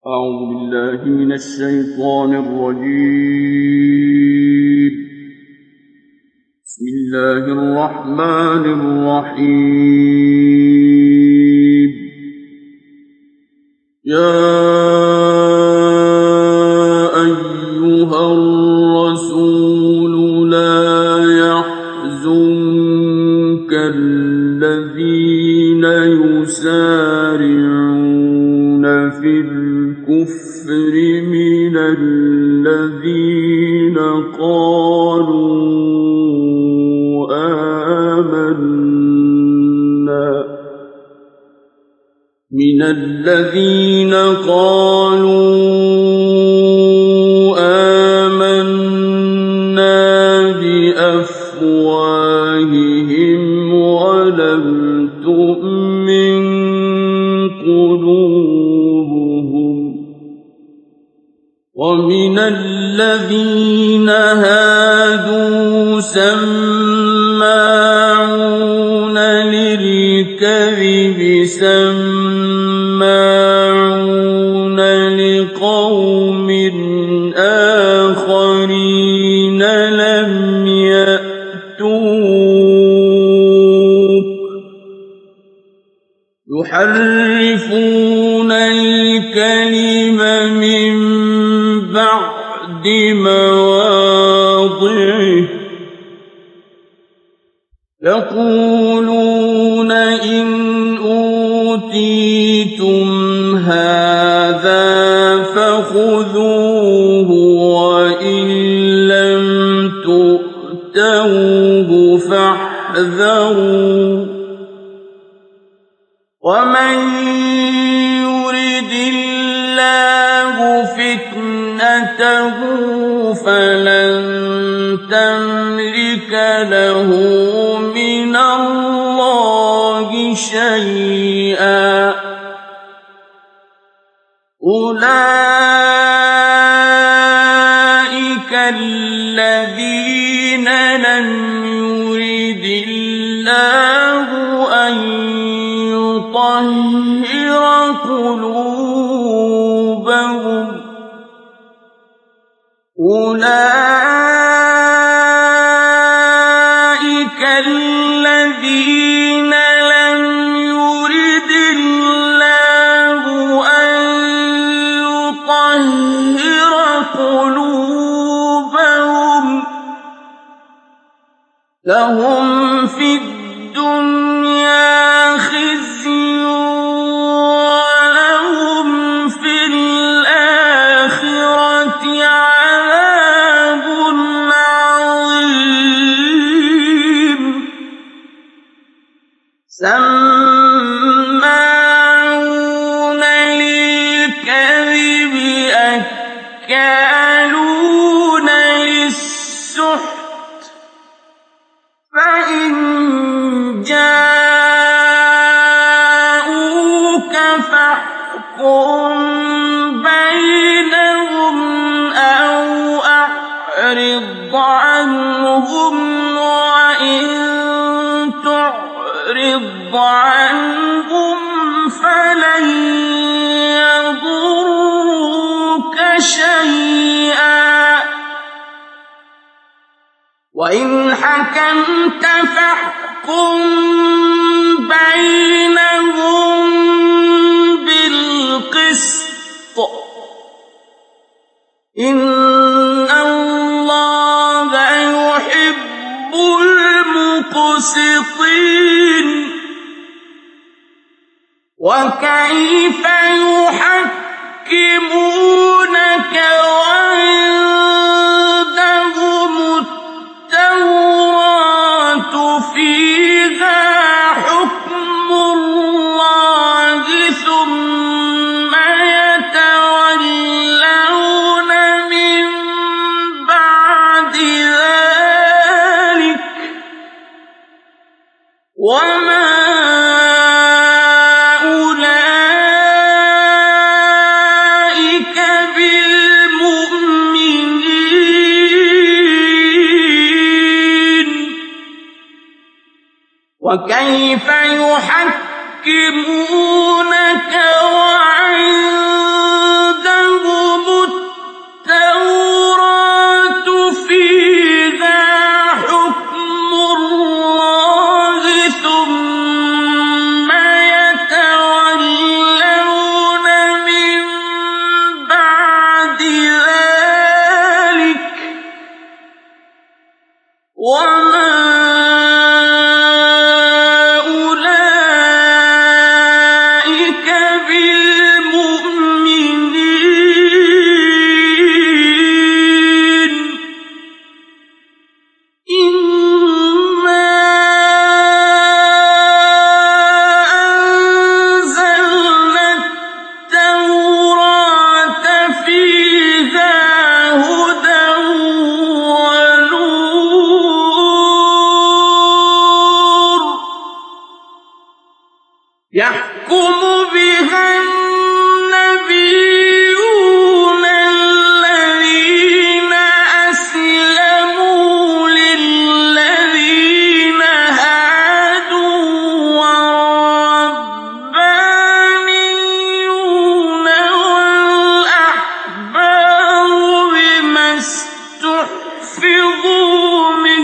أعوذ بالله من الشيطان الرجيم. بسم الله الرحمن الرحيم. يا أيها الرسول لا يحزنك الذين يسارعون في الكفر من الذين قالوا آمنا بأفواههم ولم تؤمن قلوبهم ومن الذين هادوا سماعون للكذب سماعون لقوم آخرين لم يأتوك يحرفون الكلم من بعد مواضعه يقولون إن أوتيتم هذا فخذوه وإن لم تؤتوه فاحذروا ومن يرد الله فتنته فلن تملك له من الله شيئا أولئك الذين لم يرد الله أن يطهر قلوبهم أولئك الذين لم يرد الله أن يطهر قلوبهم لهم في الدنيا خزي ولهم في الآخرة عذاب عظيم سماعون للكذب أكالون للسحت فإن جاءوك فاحكم بينهم أو أعرض عنهم وإن تعرض عنهم فلن يضروك شيئا وإن حكمت فاحكم بينهم بالقسط إن الله يحب المقسطين وكيف يحكمونك وعندهم التوراة فيها حكم الله ثم يتولون من بعد ذلك وما أولئك بالمؤمنين وكيف يحكمونك وعندهم وما أولئك بالمؤمنين إنا أنزلنا التوراة فيها هدى ونور يحكم بها النبيون الذين أسلموا للذين هادوا والربانيون والأحبار بما استحفظوا من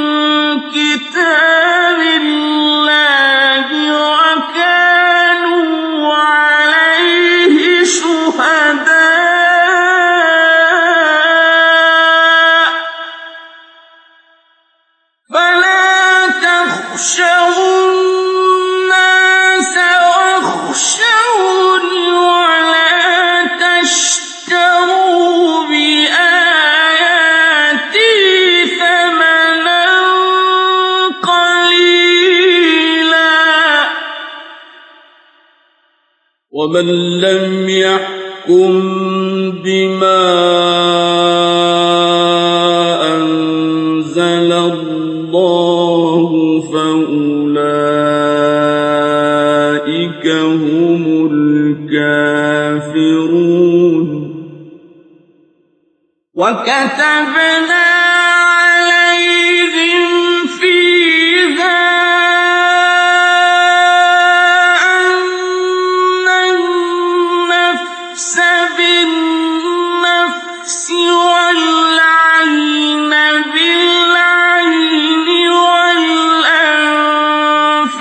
كتاب الله وكانوا عليه شهداء فلا تخشوا الناس واخشوني ولا تشتروا بآياتي ثمنا قليلا ومن لم يحكم بما أنزل الله فأولئك هم الكافرون وكتبنا عليهم فيها أن النفس بالنفس والعين بالعين والأنف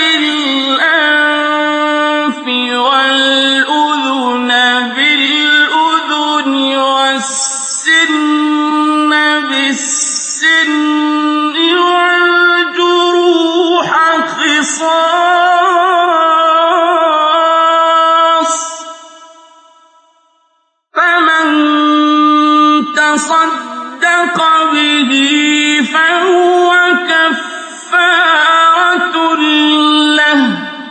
بالأنف والأذن بالأذن والسن بالسن والجروح قصاص فمن تصدق به فهو كفارة له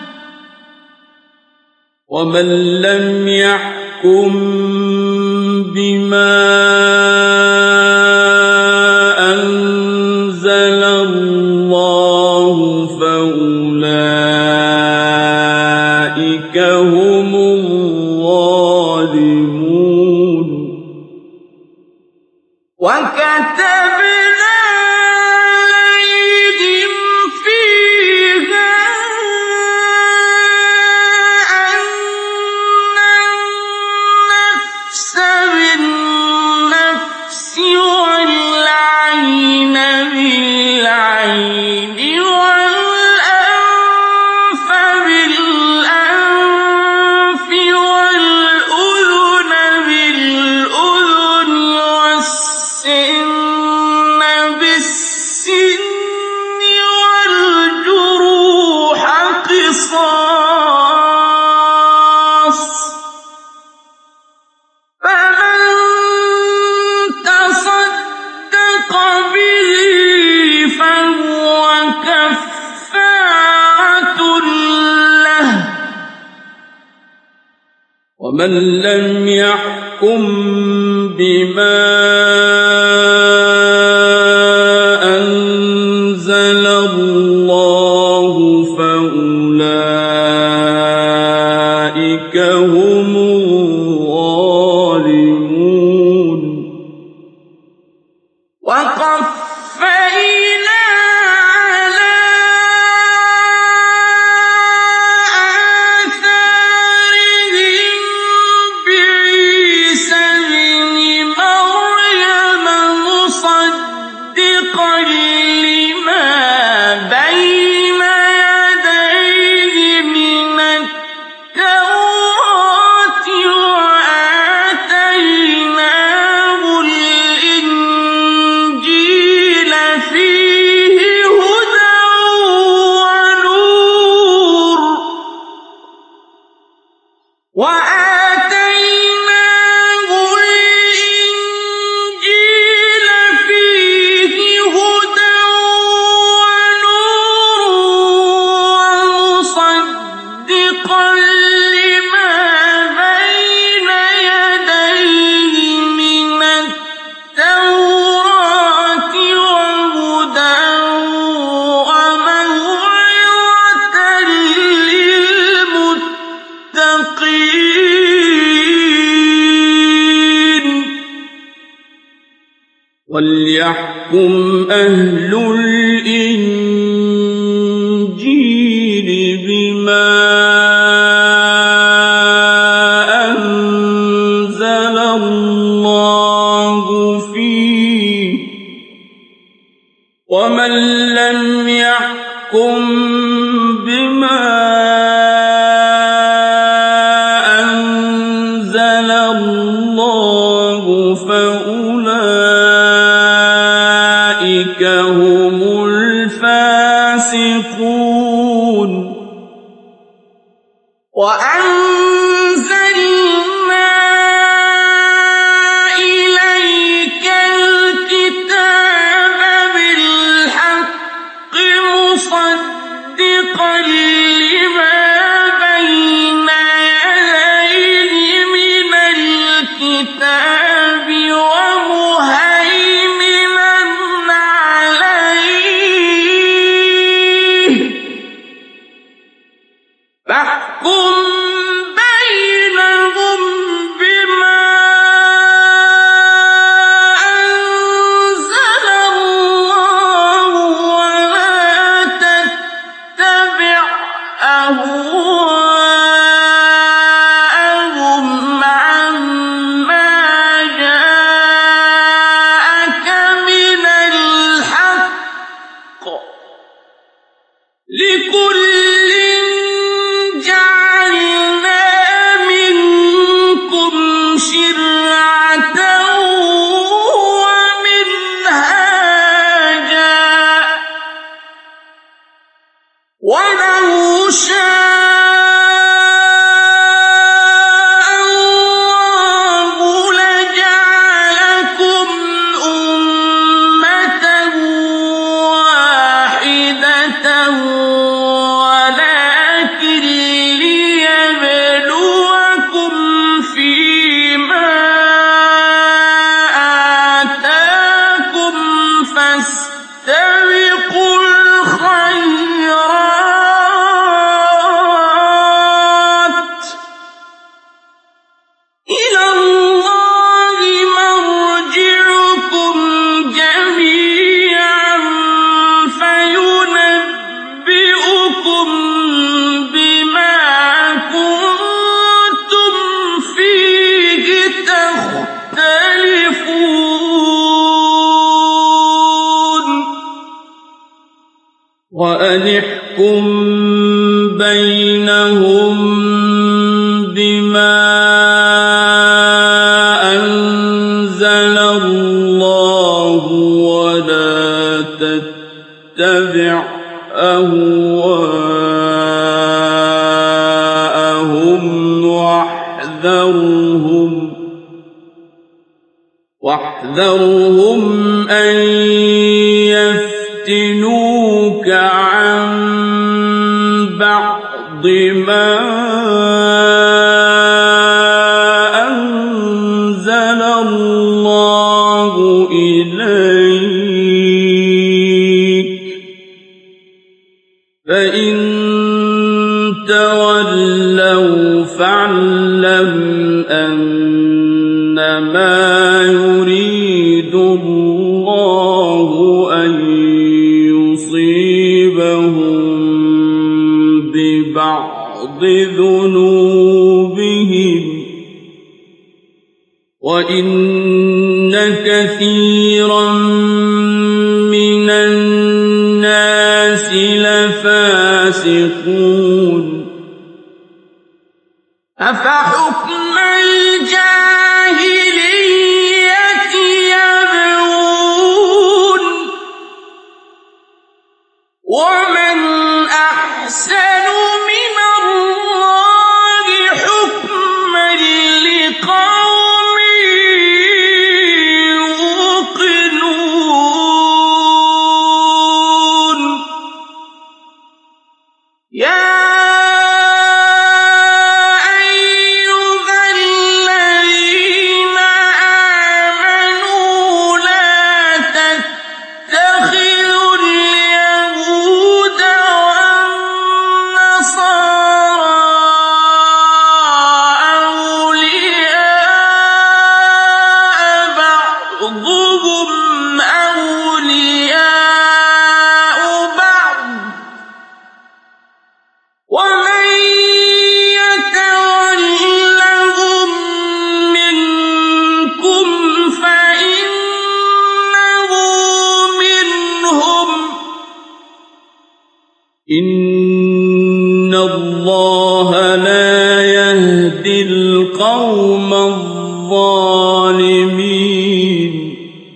ومن لم يحكم بما أنزل الله فأولئك هم الظالمون وكتبنا عليهم فيها أن النفس بالنفس والعين بالعين والأنف بالأنف والأذن بالأذن والسن بالسن والجروح قصاص فمن تصدق به فهو كفارة له ومن لم يحكم بما أنزل الله فأولئك هم الظالمون وقفينا على آثارهم بعيسى ابن مريم وَلْيَحْكُمْ أَهْلُ الْإِنجِيلِ بِمَا أَنزَلَ اللَّهُ فِيهِ ۚ وَمَن لَّمْ يَحْكُم بِمَا أَنزَلَ اللَّهُ فَأُولَٰئِكَ هُمُ الْفَاسِقُونَ. وَأَنزَلْنَا إِلَيْكَ الْكِتَابَ بِالْحَقِّ مُصَدِّقًا لِّمَا بَيْنَ يَدَيْهِ مِنَ الْكِتَابِ وَمُهَيْمِنًا عَلَيْهِ ۖ فَاحْكُم بَيْنَهُم بِمَا أَنزَلَ اللَّهُ وَلَا تَتَّبِعْ أَهْوَاءَهُمْ عَمَّا جَاءَكَ مِنَ الْحَقِّ ۚ لِكُلٍّ جَعَلْنَا مِنكُمْ شِرْعَةً وَمِنْهَاجًا ۚ وَلَوْ شَاءَ اللَّهُ لَجَعَلَكُمْ أُمَّةً وَاحِدَةً وَلَٰكِن لِّيَبْلُوَكُمْ فِيمَا آتَاكُمْ ۖ فَاسْتَبِقُوا الْخَيْرَاتِ ۚ إِلَى اللَّهِ مَرْجِعُكُمْ جَمِيعًا فَيُنَبِّئُكُم بِمَا كُنتُمْ فِيهِ تَخْتَلِفُونَ. وَأَنِ احْكُم بَيْنَهُم بِمَا أَنزَلَ اللَّهُ وَلَا تَتَّبِعْ أَهْوَاءَهُمْ وَاحْذَرْهُمْ أَن يَفْتِنُوكَ عَن بَعْضِ مَا أَنزَلَ اللَّهُ إِلَيْكَ ۖ فَإِن تَوَلَّوْا فَاعْلَمْ أَنَّمَا يُرِيدُ اللَّهُ أَن يُصِيبَهُم بِبَعْضِ ذُنُوبِهِمْ ۗ وَإِنَّ كَثِيرًا مِّنَ النَّاسِ لَفَاسِقُونَ. أَفَحُكْمَ الْجَاهِلِيَّةِ يَبْغُونَ ۚ وَمَنْ أَحْسَنُ مِنَ اللَّهِ حُكْمًا لِّقَوْمٍ يُوقِنُونَ. يَا أَيُّهَا إن الله لا يهدي القوم الظالمين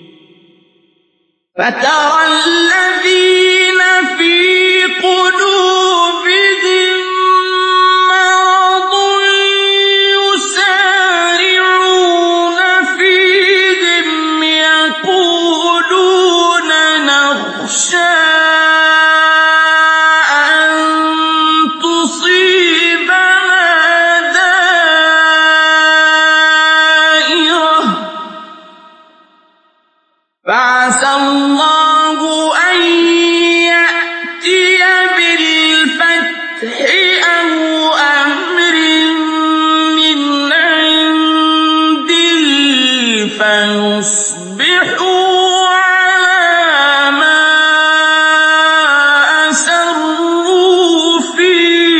فترى الذين في قلوبهم مرض يسارعون فيهم يقولون نخشى فعسى الله أن يأتي بالفتح أو أمر من عنده فيصبحوا على ما أسروا في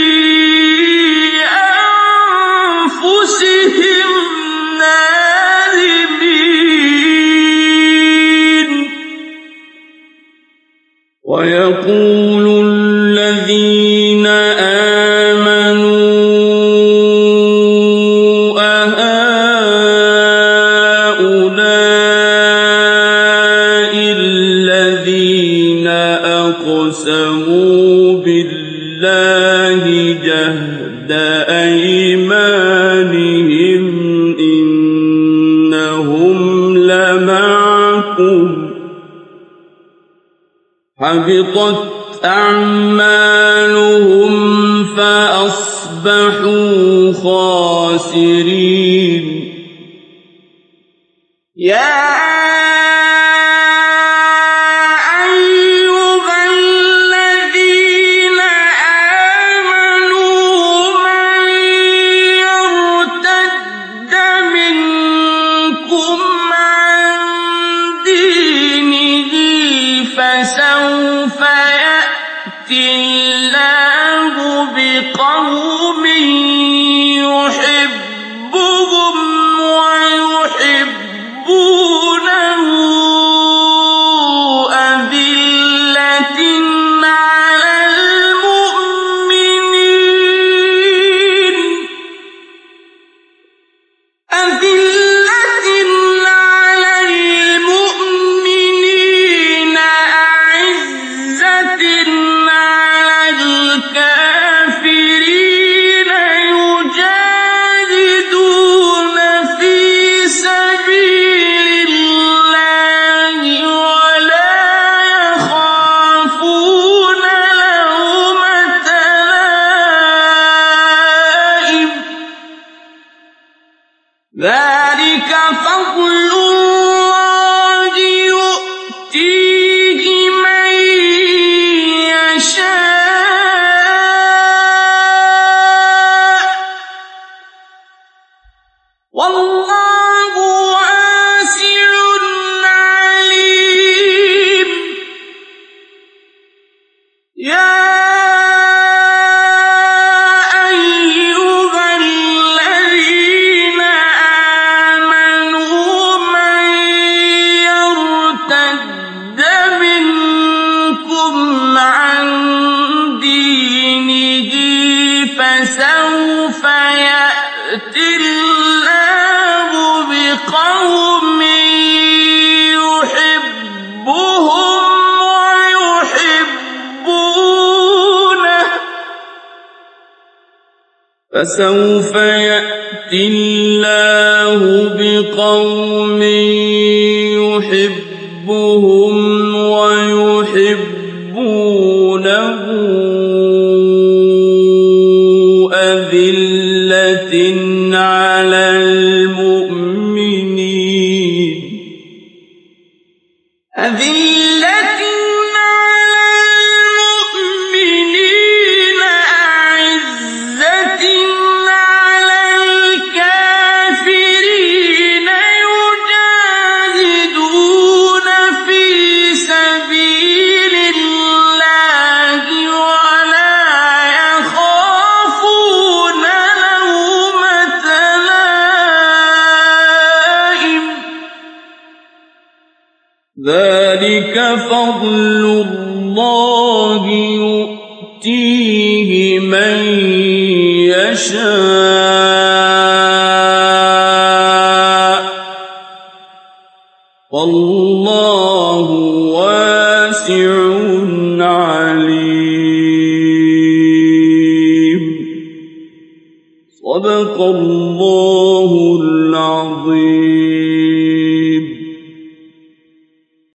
أنفسهم ويقول الذين آمنوا أهؤلاء الذين أقسموا بالله جهد أيمانهم إنهم لمعكم حبطت أعمالهم فأصبحوا خاسرين يا أيها الذين آمنوا من يرتد منكم عن دينه فسوف يأتي الله بقوم يحبهم ويحبونه أذلة على المؤمنين أعزة على الكافرين يجاهدون في سبيل الله ولا يخافون لومة لائم ذلك فضل الله يؤتيه من يشاء والله واسع عليم يا أيها الذين آمنوا من يرتد منكم عن دينه فسوف يأتي الله بقوم يحبهم ويحبونه فسوف يأتي الله بقوم يحبهم ويحبونه أذلة على المؤمنين أعزة على الكافرين يجاهدون في سبيل الله ولا يخافون لومة لائم ذلك فضل الله يؤتيه فِيهِ مَن يَشَاءُ ۚ وَاللَّهُ وَاسِعٌ عَلِيمٌ.